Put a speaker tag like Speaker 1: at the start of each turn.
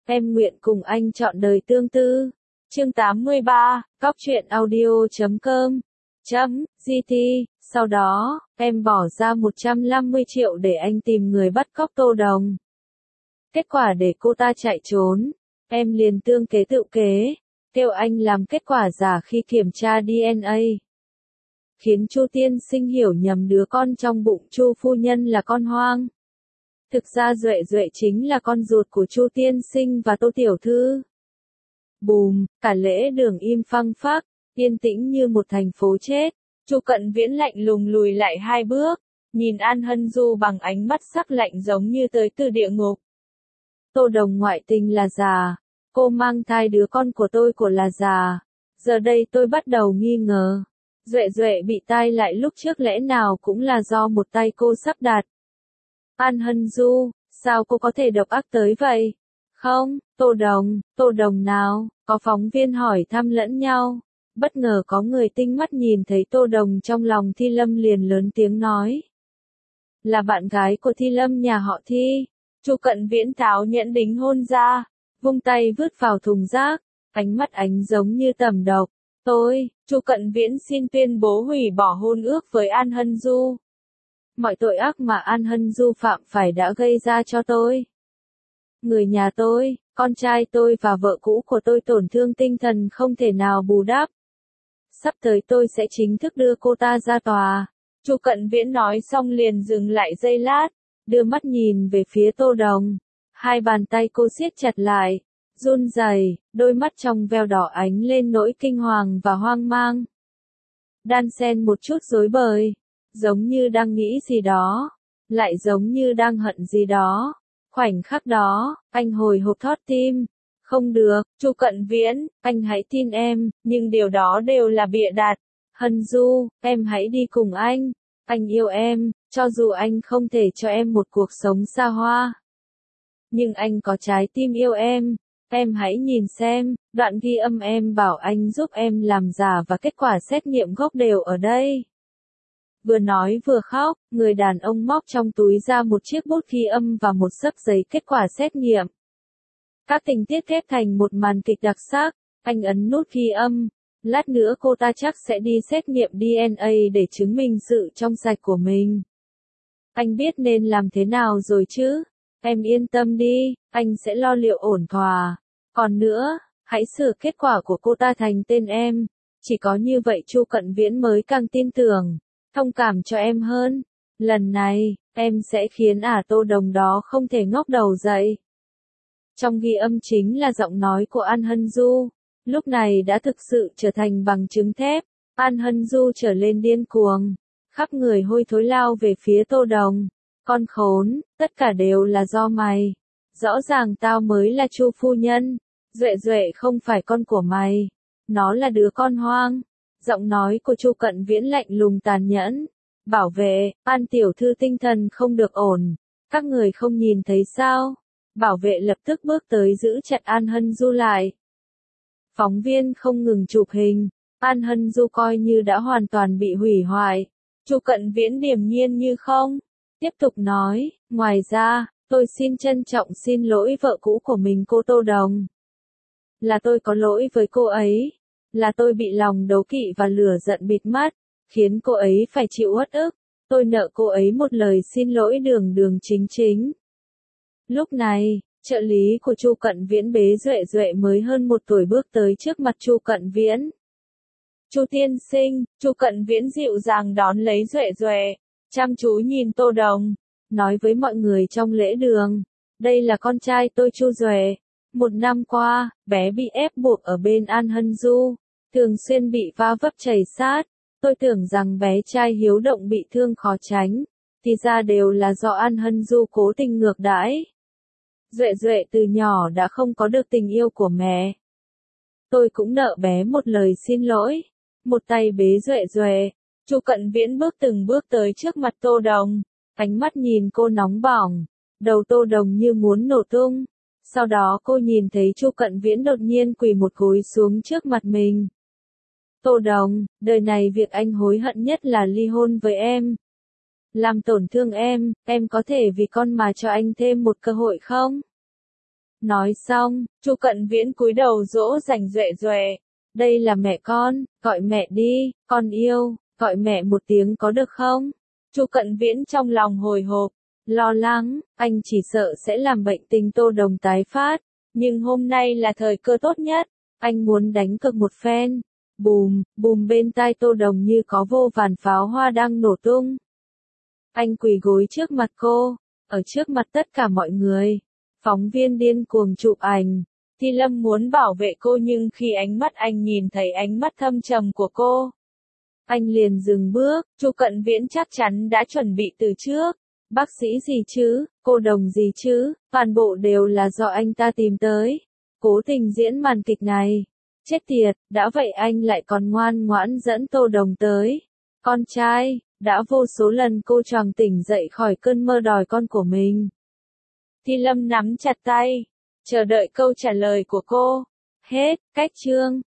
Speaker 1: em nguyện cùng anh trọn đời tương tư. Chương 83, cóc truyện audio.com .gt. Sau đó, em bỏ ra 150 triệu để anh tìm người bắt cóc Tô Đồng. Kết quả để cô ta chạy trốn, em liền tương kế tự kế, kêu anh làm kết quả giả khi kiểm tra DNA. Khiến Chu tiên sinh hiểu nhầm đứa con trong bụng Chu phu nhân là con hoang. Thực ra Duệ Duệ chính là con ruột của Chu tiên sinh và Tô tiểu thư. Bùm, cả lễ đường im phăng phắc, yên tĩnh như một thành phố chết. Chu Cận Viễn lạnh lùng lùi lại 2 bước, nhìn An Hân Du bằng ánh mắt sắc lạnh giống như tới từ địa ngục. Tô Đồng ngoại tình là giả, cô mang thai đứa con của tôi là giả. Giờ đây tôi bắt đầu nghi ngờ. Duệ Duệ bị tai lại lúc trước lẽ nào cũng là do một tay cô sắp đặt. An Hân Du, sao cô có thể độc ác tới vậy? Không, Tô Đồng nào? Có phóng viên hỏi thăm lẫn nhau. Bất ngờ có người tinh mắt nhìn thấy Tô Đồng trong lòng Thi Lâm liền lớn tiếng nói. Là bạn gái của Thi Lâm nhà họ Thi. Chu Cận Viễn tháo nhẫn đính hôn ra, vung tay vứt vào thùng rác, ánh mắt ánh giống như tẩm độc. Chu Cận Viễn xin tuyên bố hủy bỏ hôn ước với An Hân Du. Mọi tội ác mà An Hân Du phạm phải đã gây ra cho tôi. Người nhà tôi, con trai tôi và vợ cũ của tôi tổn thương tinh thần không thể nào bù đắp. Sắp tới tôi sẽ chính thức đưa cô ta ra tòa. Chu Cận Viễn nói xong liền dừng lại giây lát, đưa mắt nhìn về phía Tô Đồng. Hai bàn tay cô siết chặt lại, run rẩy, đôi mắt trong veo đỏ ánh lên nỗi kinh hoàng và hoang mang. Đan xen một chút rối bời, giống như đang nghĩ gì đó, lại giống như đang hận gì đó. Khoảnh khắc đó, anh hồi hộp thót tim. Không được, Chu Cận Viễn, anh hãy tin em, nhưng điều đó đều là bịa đặt. Hân Du, em hãy đi cùng anh yêu em, cho dù anh không thể cho em một cuộc sống xa hoa. Nhưng anh có trái tim yêu em hãy nhìn xem, đoạn ghi âm em bảo anh giúp em làm giả và kết quả xét nghiệm gốc đều ở đây. Vừa nói vừa khóc, người đàn ông móc trong túi ra một chiếc bút ghi âm và một xấp giấy kết quả xét nghiệm. Các tình tiết ghép thành một màn kịch đặc sắc, anh ấn nút ghi âm. Lát nữa cô ta chắc sẽ đi xét nghiệm DNA để chứng minh sự trong sạch của mình. Anh biết nên làm thế nào rồi chứ? Em yên tâm đi, anh sẽ lo liệu ổn thỏa. Còn nữa, hãy sửa kết quả của cô ta thành tên em. Chỉ có như vậy Chu Cận Viễn mới càng tin tưởng, thông cảm cho em hơn. Lần này, em sẽ khiến Tô Đồng đó không thể ngóc đầu dậy. Trong ghi âm chính là giọng nói của An Hân Du. Lúc này đã thực sự trở thành bằng chứng thép. An Hân Du trở lên điên cuồng, khắp người hôi thối lao về phía Tô Đồng. Con khốn, tất cả đều là do mày. Rõ ràng tao mới là Chu phu nhân. Duệ Duệ không phải con của mày. Nó là đứa con hoang. Giọng nói của Chu Cận Viễn lạnh lùng tàn nhẫn. Bảo vệ, An tiểu thư tinh thần không được ổn. Các người không nhìn thấy sao? Bảo vệ lập tức bước tới giữ chặt An Hân Du lại. Phóng viên không ngừng chụp hình. An Hân Du coi như đã hoàn toàn bị hủy hoại. Chu Cận Viễn điềm nhiên như không. Tiếp tục nói, ngoài ra, tôi xin trân trọng xin lỗi vợ cũ của mình cô Tô Đồng. Là tôi có lỗi với cô ấy. Là tôi bị lòng đố kỵ và lửa giận bịt mắt, khiến cô ấy phải chịu uất ức. Tôi nợ cô ấy một lời xin lỗi đường chính chính. Lúc này, trợ lý của Chu Cận Viễn bế Duệ Duệ mới hơn 1 tuổi bước tới trước mặt Chu Cận Viễn. Chu tiên sinh, Chu Cận Viễn dịu dàng đón lấy Duệ Duệ, chăm chú nhìn Tô Đồng, nói với mọi người trong lễ đường. Đây là con trai tôi Chu Duệ. 1 năm qua, bé bị ép buộc ở bên An Hân Du, thường xuyên bị va vấp chảy sát. Tôi tưởng rằng bé trai hiếu động bị thương khó tránh, thì ra đều là do An Hân Du cố tình ngược đãi. Duệ Duệ từ nhỏ đã không có được tình yêu của mẹ. Tôi cũng nợ bé một lời xin lỗi. Một tay bế Duệ Duệ, Chu Cận Viễn bước từng bước tới trước mặt Tô Đồng, ánh mắt nhìn cô nóng bỏng, đầu Tô Đồng như muốn nổ tung. Sau đó cô nhìn thấy Chu Cận Viễn đột nhiên quỳ một gối xuống trước mặt mình. Tô Đồng, đời này việc anh hối hận nhất là ly hôn với em. Làm tổn thương em có thể vì con mà cho anh thêm một cơ hội không? Nói xong, Chu Cận Viễn cúi đầu dỗ dành Duệ Duệ. Đây là mẹ con, gọi mẹ đi, con yêu, gọi mẹ một tiếng có được không? Chu Cận Viễn trong lòng hồi hộp, lo lắng, anh chỉ sợ sẽ làm bệnh tình Tô Đồng tái phát. Nhưng hôm nay là thời cơ tốt nhất, anh muốn đánh cược một phen. Bùm, bùm bên tai Tô Đồng như có vô vàn pháo hoa đang nổ tung. Anh quỳ gối trước mặt cô, ở trước mặt tất cả mọi người. Phóng viên điên cuồng chụp ảnh. Thi Lâm muốn bảo vệ cô nhưng khi ánh mắt anh nhìn thấy ánh mắt thâm trầm của cô, anh liền dừng bước. Chu Cận Viễn chắc chắn đã chuẩn bị từ trước. Bác sĩ gì chứ, cô Đồng gì chứ, toàn bộ đều là do anh ta tìm tới. Cố tình diễn màn kịch này. Chết tiệt, đã vậy anh lại còn ngoan ngoãn dẫn Tô Đồng tới. Con trai, đã vô số lần cô choàng tỉnh dậy khỏi cơn mơ đòi con của mình. Thi Lâm nắm chặt tay, chờ đợi câu trả lời của cô. Hết, cách chương.